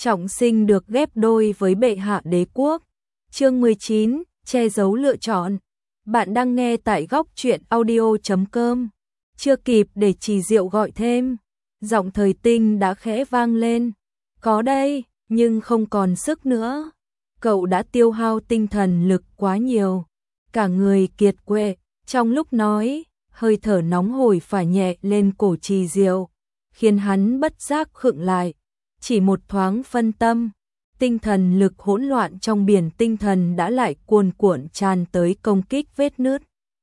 trọng sinh được ghép đôi với bệ hạ đế quốc. Chương 19, che giấu lựa chọn. Bạn đang nghe tại góc truyện audio.com. Chưa kịp để Trì Diệu gọi thêm, giọng Thời Tinh đã khẽ vang lên. Có đây, nhưng không còn sức nữa. Cậu đã tiêu hao tinh thần lực quá nhiều, cả người kiệt quệ. Trong lúc nói, hơi thở nóng hổi phả nhẹ lên cổ Trì Diệu, khiến hắn bất giác khựng lại. Chỉ một thoáng phân tâm, tinh thần lực hỗn loạn trong biển tinh thần đã lại cuồn cuộn tràn tới công kích vết nứt.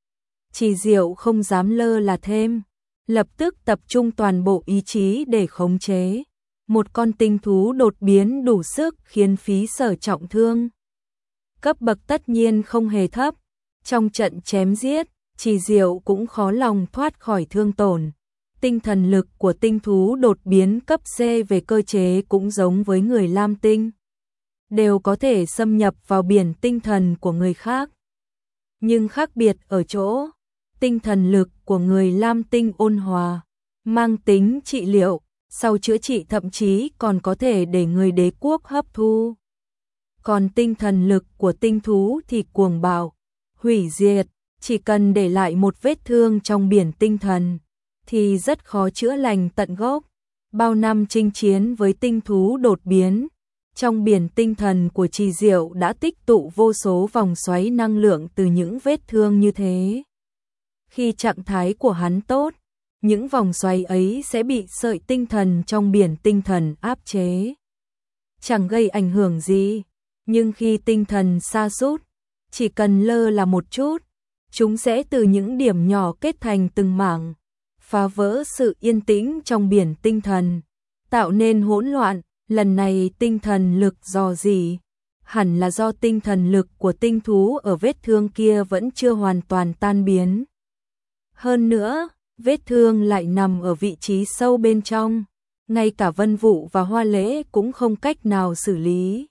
Trì Diệu không dám lơ là thêm, lập tức tập trung toàn bộ ý chí để khống chế. Một con tinh thú đột biến đủ sức khiến Phí Sở trọng thương. Cấp bậc tất nhiên không hề thấp, trong trận chém giết, Trì Diệu cũng khó lòng thoát khỏi thương tổn. Tinh thần lực của tinh thú đột biến cấp C về cơ chế cũng giống với người Lam Tinh, đều có thể xâm nhập vào biển tinh thần của người khác. Nhưng khác biệt ở chỗ, tinh thần lực của người Lam Tinh ôn hòa, mang tính trị liệu, sau chữa trị thậm chí còn có thể để người đế quốc hấp thu. Còn tinh thần lực của tinh thú thì cuồng bạo, hủy diệt, chỉ cần để lại một vết thương trong biển tinh thần thì rất khó chữa lành tận gốc. Bao năm chinh chiến với tinh thú đột biến, trong biển tinh thần của Trì Diệu đã tích tụ vô số vòng xoáy năng lượng từ những vết thương như thế. Khi trạng thái của hắn tốt, những vòng xoáy ấy sẽ bị sợi tinh thần trong biển tinh thần áp chế, chẳng gây ảnh hưởng gì. Nhưng khi tinh thần sa sút, chỉ cần lơ là một chút, chúng sẽ từ những điểm nhỏ kết thành từng mảng, phá vỡ sự yên tĩnh trong biển tinh thần, tạo nên hỗn loạn. Lần này tinh thần lực do gì? Hẳn là do tinh thần lực của tinh thú ở vết thương kia vẫn chưa hoàn toàn tan biến. Hơn nữa, vết thương lại nằm ở vị trí sâu bên trong, ngay cả Vân Vũ và Hoa Lễ cũng không cách nào xử lý.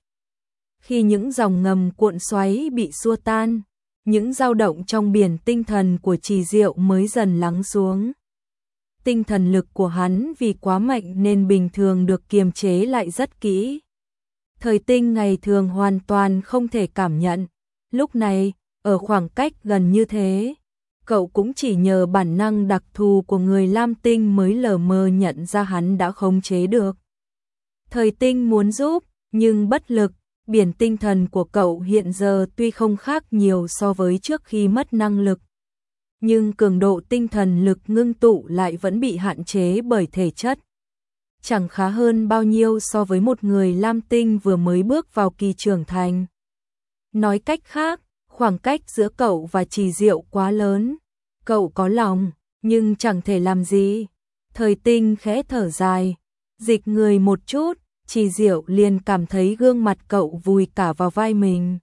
Khi những dòng ngầm cuộn xoáy bị xua tan, những dao động trong biển tinh thần của Trì Diệu mới dần lắng xuống. Tinh thần lực của hắn vì quá mạnh nên bình thường được kiềm chế lại rất kỹ. Thời Tinh ngày thường hoàn toàn không thể cảm nhận. Lúc này, ở khoảng cách gần như thế, cậu cũng chỉ nhờ bản năng đặc thù của người Lam Tinh mới lờ mờ nhận ra hắn đã khống chế được. Thời Tinh muốn giúp, nhưng bất lực. Biển tinh thần của cậu hiện giờ tuy không khác nhiều so với trước khi mất năng lực, nhưng cường độ tinh thần lực ngưng tụ lại vẫn bị hạn chế bởi thể chất. Chẳng khá hơn bao nhiêu so với một người Lam Tinh vừa mới bước vào kỳ trưởng thành. Nói cách khác, khoảng cách giữa cậu và Trì Diệu quá lớn. Cậu có lòng, nhưng chẳng thể làm gì. Thời Tinh khẽ thở dài, dịch người một chút, Trì Diệu liền cảm thấy gương mặt cậu vùi cả vào vai mình.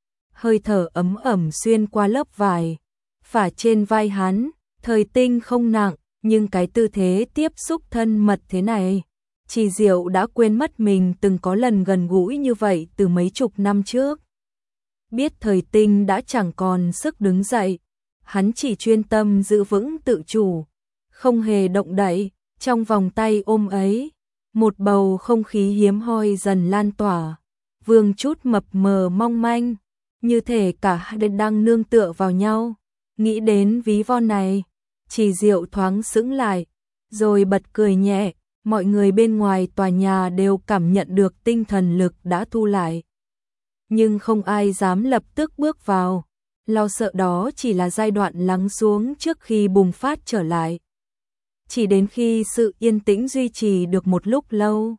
Hơi thở ấm ẩm xuyên qua lớp vải, phả trên vai hắn. Thời Tinh không nặng, nhưng cái tư thế tiếp xúc thân mật thế này, Trì Diệu đã quên mất mình từng có lần gần gũi như vậy từ mấy chục năm trước. Biết Thời Tinh đã chẳng còn sức đứng dậy, hắn chỉ chuyên tâm giữ vững tự chủ, không hề động đậy. Trong vòng tay ôm ấy, một bầu không khí hiếm hoi dần lan tỏa, vương chút mập mờ mong manh, như thể cả hai đang nương tựa vào nhau. Nghĩ đến ví von này, Trì Diệu thoáng sững lại, rồi bật cười nhẹ. Mọi người bên ngoài tòa nhà đều cảm nhận được tinh thần lực đã thu lại, nhưng không ai dám lập tức bước vào, lo sợ đó chỉ là giai đoạn lắng xuống trước khi bùng phát trở lại. Chỉ đến khi sự yên tĩnh duy trì được một lúc lâu,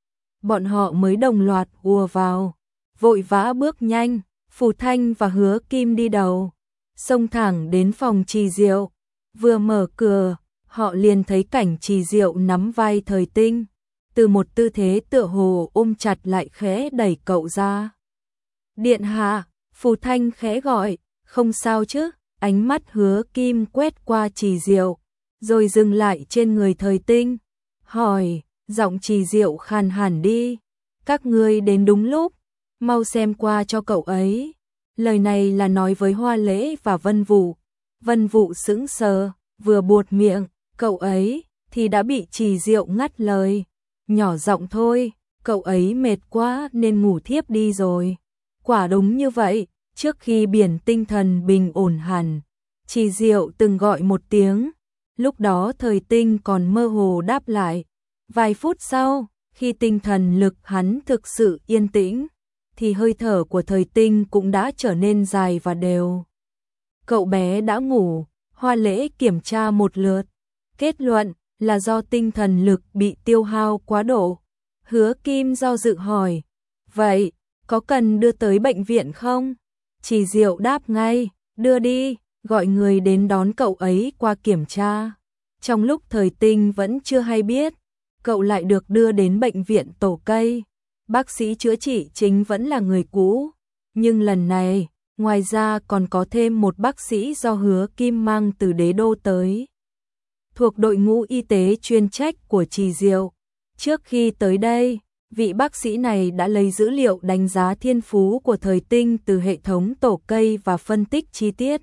bọn họ mới đồng loạt ùa vào, vội vã bước nhanh. Phù Thanh và Hứa Kim đi đầu, xông thẳng đến phòng Trì Diệu. Vừa mở cửa, họ liền thấy cảnh Trì Diệu nắm vai Thời Tinh, từ một tư thế tựa hồ ôm chặt lại khẽ đẩy cậu ra. Điện hạ, Phù Thanh khẽ gọi, không sao chứ? Ánh mắt Hứa Kim quét qua Trì Diệu, rồi dừng lại trên người Thời Tinh, hỏi, giọng Trì Diệu khàn hẳn đi. Các ngươi đến đúng lúc, mau xem qua cho cậu ấy. Lời này là nói với Hoa Lễ và Vân Vũ. Vân Vũ sững sờ, vừa buột miệng, cậu ấy thì đã bị Trì Diệu ngắt lời. Nhỏ giọng thôi, cậu ấy mệt quá nên ngủ thiếp đi rồi. Quả đúng như vậy, trước khi biển tinh thần bình ổn hẳn, Trì Diệu từng gọi một tiếng, lúc đó Thời Tinh còn mơ hồ đáp lại. Vài phút sau, khi tinh thần lực hắn thực sự yên tĩnh, thì hơi thở của Thời Tinh cũng đã trở nên dài và đều. Cậu bé đã ngủ, Hoa Lễ kiểm tra một lượt, kết luận là do tinh thần lực bị tiêu hao quá độ. Hứa Kim do dự hỏi, vậy có cần đưa tới bệnh viện không? Trì Diệu đáp ngay, đưa đi, gọi người đến đón cậu ấy qua kiểm tra. Trong lúc Thời Tinh vẫn chưa hay biết, cậu lại được đưa đến bệnh viện Tổ Cây. Bác sĩ chữa trị chính vẫn là người cũ, nhưng lần này, ngoài ra còn có thêm một bác sĩ do Hứa Kim mang từ Đế Đô tới, thuộc đội ngũ y tế chuyên trách của Trì Diệu. Trước khi tới đây, vị bác sĩ này đã lấy dữ liệu đánh giá thiên phú của Thời Tinh từ hệ thống Tổ Cây và phân tích chi tiết.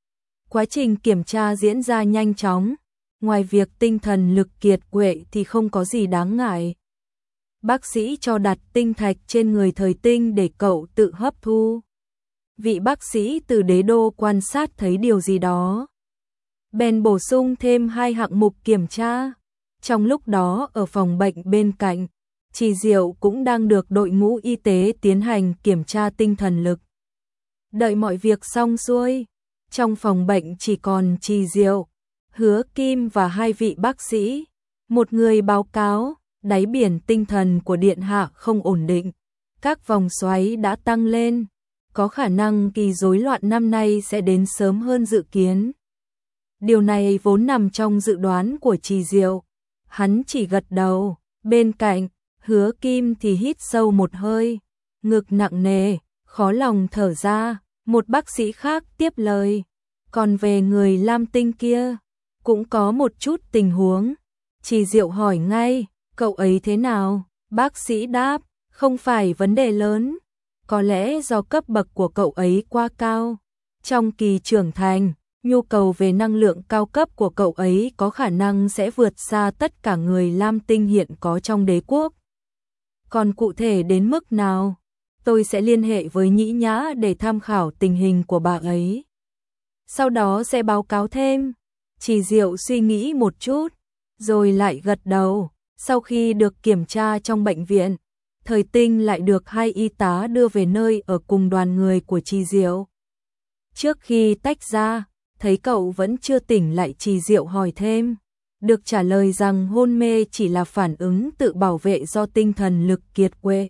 Quá trình kiểm tra diễn ra nhanh chóng, ngoài việc tinh thần lực kiệt quệ thì không có gì đáng ngại. Bác sĩ cho đặt tinh thạch trên người Thời Tinh để cậu tự hấp thu. Vị bác sĩ từ Đế Đô quan sát thấy điều gì đó, bèn bổ sung thêm 2 hạng mục kiểm tra. Trong lúc đó ở phòng bệnh bên cạnh, Trì Diệu cũng đang được đội ngũ y tế tiến hành kiểm tra tinh thần lực. Đợi mọi việc xong xuôi, trong phòng bệnh chỉ còn Trì Diệu, Hứa Kim và 2 vị bác sĩ. Một người báo cáo, đáy biển tinh thần của điện hạ không ổn định, các vòng xoáy đã tăng lên, có khả năng kỳ rối loạn năm nay sẽ đến sớm hơn dự kiến. Điều này vốn nằm trong dự đoán của Trì Diệu. Hắn chỉ gật đầu, bên cạnh, Hứa Kim thì hít sâu một hơi, ngực nặng nề, khó lòng thở ra. Một bác sĩ khác tiếp lời, còn về người Lam Tinh kia, cũng có một chút tình huống. Trì Diệu hỏi ngay, cậu ấy thế nào? Bác sĩ đáp, không phải vấn đề lớn, có lẽ do cấp bậc của cậu ấy quá cao. Trong kỳ trưởng thành, nhu cầu về năng lượng cao cấp của cậu ấy có khả năng sẽ vượt xa tất cả người Lam Tinh hiện có trong đế quốc. Còn cụ thể đến mức nào, tôi sẽ liên hệ với Nhĩ Nhã để tham khảo tình hình của bà ấy. Sau đó sẽ báo cáo thêm. Trì Diệu suy nghĩ một chút, rồi lại gật đầu. Sau khi được kiểm tra trong bệnh viện, Thời Tinh lại được 2 y tá đưa về nơi ở cùng đoàn người của Trì Diệu. Trước khi tách ra, thấy cậu vẫn chưa tỉnh lại, Trì Diệu hỏi thêm, được trả lời rằng hôn mê chỉ là phản ứng tự bảo vệ do tinh thần lực kiệt quệ.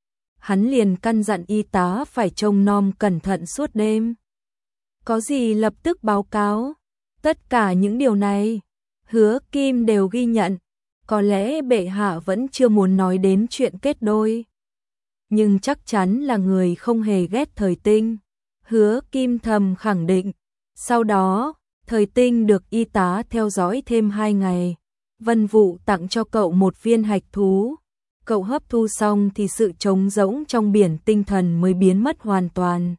Hắn liền căn dặn y tá phải trông nom cẩn thận suốt đêm. Có gì lập tức báo cáo. Tất cả những điều này, Hứa Kim đều ghi nhận. Có lẽ bệ hạ vẫn chưa muốn nói đến chuyện kết đôi, nhưng chắc chắn là người không hề ghét Thời Tinh. Hứa Kim thầm khẳng định. Sau đó, Thời Tinh được y tá theo dõi thêm 2 ngày. Vân Vụ tặng cho cậu một viên hạch thú. Cậu hấp thu xong thì sự trống rỗng trong biển tinh thần mới biến mất hoàn toàn.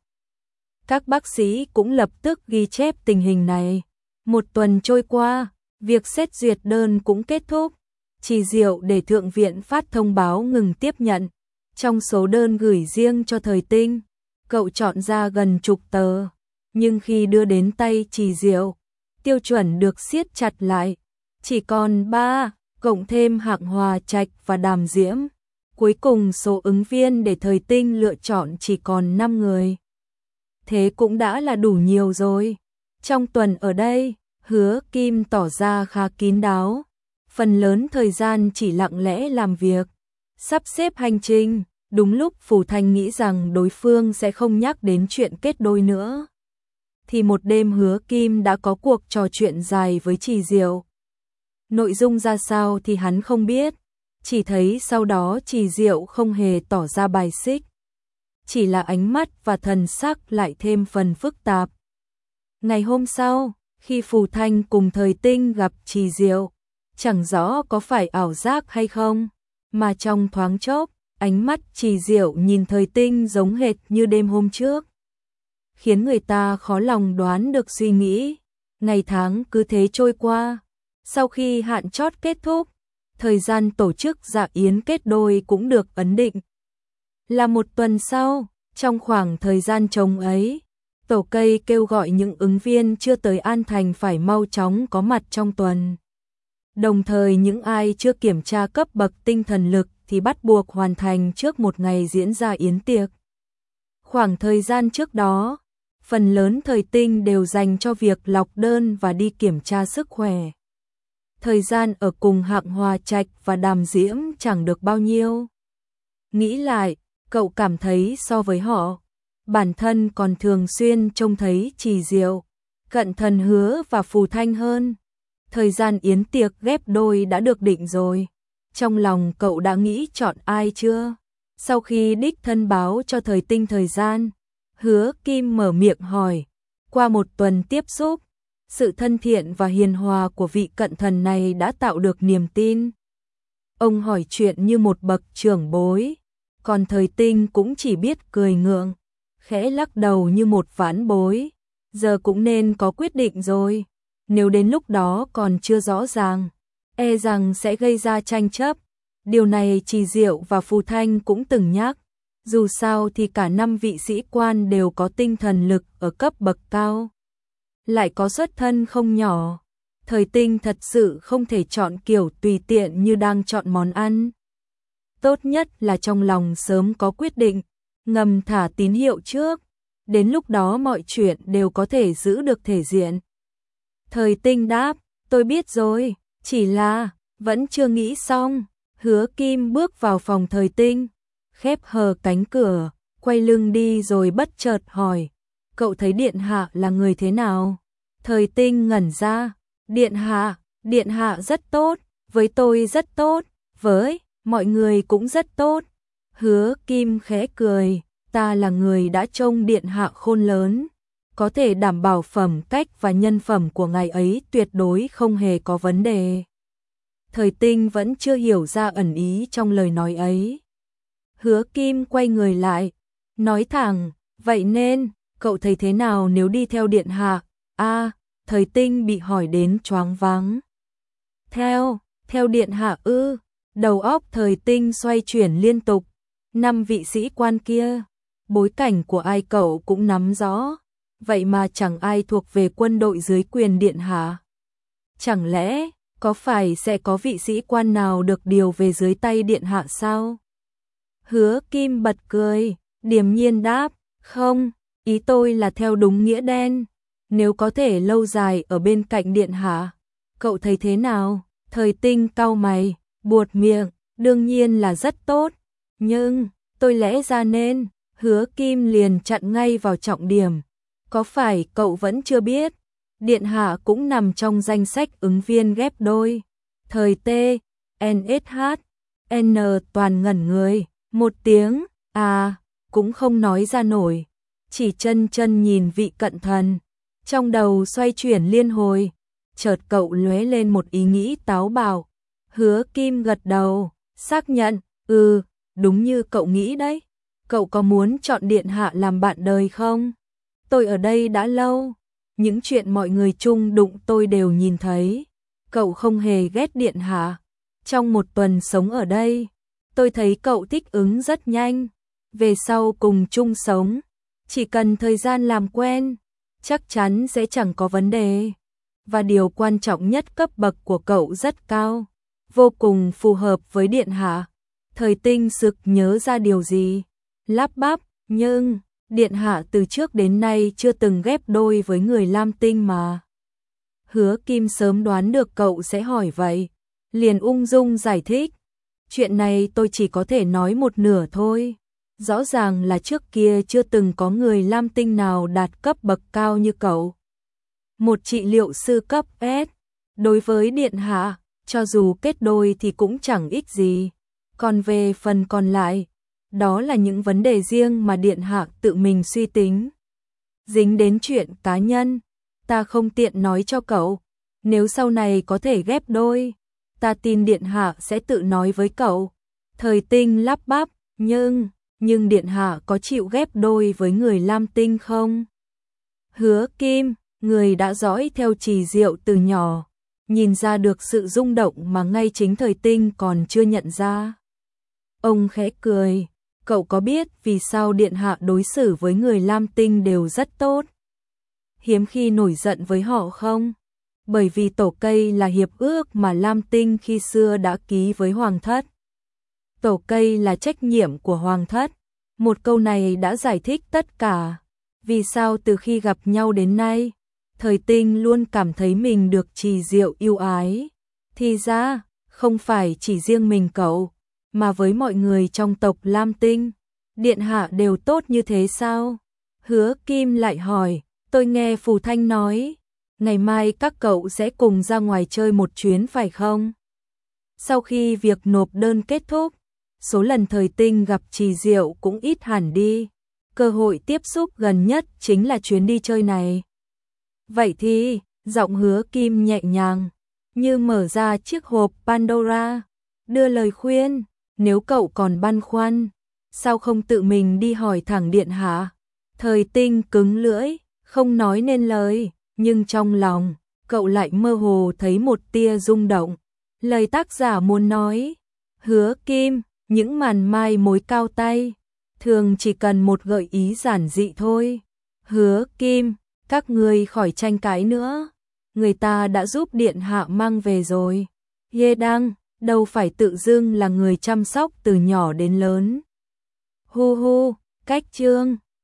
Các bác sĩ cũng lập tức ghi chép tình hình này. Một tuần trôi qua, việc xét duyệt đơn cũng kết thúc. Trì Diệu để Thượng viện phát thông báo ngừng tiếp nhận. Trong số đơn gửi riêng cho Thời Tinh, cậu chọn ra gần chục tờ. Nhưng khi đưa đến tay Trì Diệu, tiêu chuẩn được siết chặt lại. Chỉ còn 3, cộng thêm Hạng Hòa Trạch và Đàm Diễm. Cuối cùng số ứng viên để Thời Tinh lựa chọn chỉ còn 5 người. Thế cũng đã là đủ nhiều rồi. Trong tuần ở đây, Hứa Kim tỏ ra khá kín đáo. Phần lớn thời gian chỉ lặng lẽ làm việc, sắp xếp hành trình. Đúng lúc Phù Thanh nghĩ rằng đối phương sẽ không nhắc đến chuyện kết đôi nữa, thì một đêm Hứa Kim đã có cuộc trò chuyện dài với Trì Diệu. Nội dung ra sao thì hắn không biết, chỉ thấy sau đó Trì Diệu không hề tỏ ra bài xích, chỉ là ánh mắt và thần sắc lại thêm phần phức tạp. Ngày hôm sau, khi Phù Thanh cùng Thời Tinh gặp Trì Diệu, chẳng rõ có phải ảo giác hay không, mà trong thoáng chốc, ánh mắt Trì Diệu nhìn Thời Tinh giống hệt như đêm hôm trước, khiến người ta khó lòng đoán được suy nghĩ. Ngày tháng cứ thế trôi qua. Sau khi hạn chót kết thúc, Thời gian tổ chức dạ yến kết đôi cũng được ấn định là 1 tuần sau. Trong khoảng thời gian trống ấy, tổ cây kêu gọi những ứng viên chưa tới An Thành phải mau chóng có mặt trong tuần. Đồng thời những ai chưa kiểm tra cấp bậc tinh thần lực thì bắt buộc hoàn thành trước một ngày diễn ra yến tiệc. Khoảng thời gian trước đó, phần lớn thời tinh đều dành cho việc lọc đơn và đi kiểm tra sức khỏe. Thời gian ở cùng Hạng Hòa Trạch và Đàm Diễm chẳng được bao nhiêu. Nghĩ lại, cậu cảm thấy so với họ, bản thân còn thường xuyên trông thấy Trì Diệu, Cận Thần Hứa và Phù Thanh hơn. Thời gian yến tiệc ghép đôi đã được định rồi. Trong lòng cậu đã nghĩ chọn ai chưa? Sau khi đích thân báo cho thời tinh thời gian, Hứa Kim mở miệng hỏi. Qua 1 tuần tiếp xúc, sự thân thiện và hiền hòa của vị cận thần này đã tạo được niềm tin. Ông hỏi chuyện như một bậc trưởng bối, còn thời tinh cũng chỉ biết cười ngượng, khẽ lắc đầu như một vãn bối. Giờ cũng nên có quyết định rồi. Nếu đến lúc đó còn chưa rõ ràng, e rằng sẽ gây ra tranh chấp. Điều này Trì Diệu và Phù Thanh cũng từng nhắc. Dù sao thì cả 5 vị sĩ quan đều có tinh thần lực ở cấp bậc cao, lại có xuất thân không nhỏ. Thời tinh thật sự không thể chọn kiểu tùy tiện như đang chọn món ăn. Tốt nhất là trong lòng sớm có quyết định, ngầm thả tín hiệu trước. Đến lúc đó mọi chuyện đều có thể giữ được thể diện. Thời tinh đáp, tôi biết rồi, chỉ là vẫn chưa nghĩ xong. Hứa Kim bước vào phòng thời tinh, khép hờ cánh cửa, quay lưng đi rồi bất chợt hỏi, cậu thấy Điện Hạ là người thế nào? Thời tinh ngẩn ra, Điện Hạ rất tốt, với tôi rất tốt, với mọi người cũng rất tốt. Hứa Kim khẽ cười, ta là người đã trông Điện Hạ khôn lớn, có thể đảm bảo phẩm cách và nhân phẩm của ngài ấy tuyệt đối không hề có vấn đề. Thời tinh vẫn chưa hiểu ra ẩn ý trong lời nói ấy. Hứa Kim quay người lại, nói thẳng, vậy nên, cậu thấy thế nào nếu đi theo Điện Hạ? Thời tinh bị hỏi đến choáng váng. Theo Điện Hạ ư? Đầu óc thời tinh xoay chuyển liên tục. 5 vị sĩ quan kia, bối cảnh của ai cậu cũng nắm rõ, vậy mà chẳng ai thuộc về quân đội dưới quyền Điện Hạ. Chẳng lẽ, có phải sẽ có vị sĩ quan nào được điều về dưới tay Điện Hạ sao? Hứa Kim bật cười, điềm nhiên đáp, không, ý tôi là theo đúng nghĩa đen, nếu có thể lâu dài ở bên cạnh Điện Hạ, cậu thấy thế nào? Thời tinh cau mày, buột miệng, đương nhiên là rất tốt, nhưng, tôi lẽ ra nên, Hứa Kim liền chặn ngay vào trọng điểm, có phải cậu vẫn chưa biết, Điện Hạ cũng nằm trong danh sách ứng viên ghép đôi. Thời T, NSH, N toàn ngẩn người, một tiếng, cũng không nói ra nổi, chỉ chân nhìn vị cận thần, trong đầu xoay chuyển liên hồi, chợt cậu lóe lên một ý nghĩ táo bạo. Hứa Kim gật đầu, xác nhận, đúng như cậu nghĩ đấy, cậu có muốn chọn Điện Hạ làm bạn đời không? Tôi ở đây đã lâu, những chuyện mọi người chung đụng tôi đều nhìn thấy, cậu không hề ghét Điện Hạ. Trong 1 tuần sống ở đây, tôi thấy cậu thích ứng rất nhanh, về sau cùng chung sống, chỉ cần thời gian làm quen, chắc chắn sẽ chẳng có vấn đề. Và điều quan trọng nhất, cấp bậc của cậu rất cao, vô cùng phù hợp với Điện Hạ. Thời tinh sực nhớ ra điều gì, lắp bắp, nhưng Điện Hạ từ trước đến nay chưa từng ghép đôi với người Lam Tinh mà. Hứa Kim sớm đoán được cậu sẽ hỏi vậy, liền ung dung giải thích, chuyện này tôi chỉ có thể nói một nửa thôi. Rõ ràng là trước kia chưa từng có người Lam Tinh nào đạt cấp bậc cao như cậu. Một trị liệu sư cấp S, đối với Điện Hạ, cho dù kết đôi thì cũng chẳng ích gì. Còn về phần còn lại, đó là những vấn đề riêng mà Điện Hạ tự mình suy tính. Dính đến chuyện cá nhân, ta không tiện nói cho cậu. Nếu sau này có thể ghép đôi, ta tin Điện Hạ sẽ tự nói với cậu. Thời tinh lắp bắp, nhưng Điện Hạ có chịu ghép đôi với người Lam Tinh không? Hứa Kim, người đã dõi theo Trì Diệu từ nhỏ, nhìn ra được sự rung động mà ngay chính Thời Tinh còn chưa nhận ra. Ông khẽ cười, cậu có biết vì sao điện hạ đối xử với người Lam Tinh đều rất tốt, hiếm khi nổi giận với họ không? Bởi vì tổ cây là hiệp ước mà Lam Tinh khi xưa đã ký với Hoàng thất. Tổ cây là trách nhiệm của Hoàng thất. Một câu này đã giải thích tất cả. Vì sao từ khi gặp nhau đến nay, Thời Tinh luôn cảm thấy mình được Trì Diệu yêu ái. Thì ra, không phải chỉ riêng mình cậu, mà với mọi người trong tộc Lam Tinh, điện hạ đều tốt như thế sao? Hứa Kim lại hỏi, tôi nghe Phù Thanh nói, ngày mai các cậu sẽ cùng ra ngoài chơi một chuyến phải không? Sau khi việc nộp đơn kết thúc, số lần Thời Tinh gặp Trì Diệu cũng ít hẳn đi. Cơ hội tiếp xúc gần nhất chính là chuyến đi chơi này. Vậy thì, giọng Hứa Kim nhẹ nhàng, như mở ra chiếc hộp Pandora, đưa lời khuyên, nếu cậu còn băn khoăn, sao không tự mình đi hỏi thẳng điện hạ? Thời Tinh cứng lưỡi, không nói nên lời, nhưng trong lòng, cậu lại mơ hồ thấy một tia rung động. Lời tác giả muốn nói, Hứa Kim, những màn mai mối cao tay, thường chỉ cần một gợi ý giản dị thôi. Hứa Kim, các ngươi khỏi tranh cãi nữa, người ta đã giúp điện hạ mang về rồi. Ye Đăng, đâu phải tự dưng là người chăm sóc từ nhỏ đến lớn. Hu hu, cách chương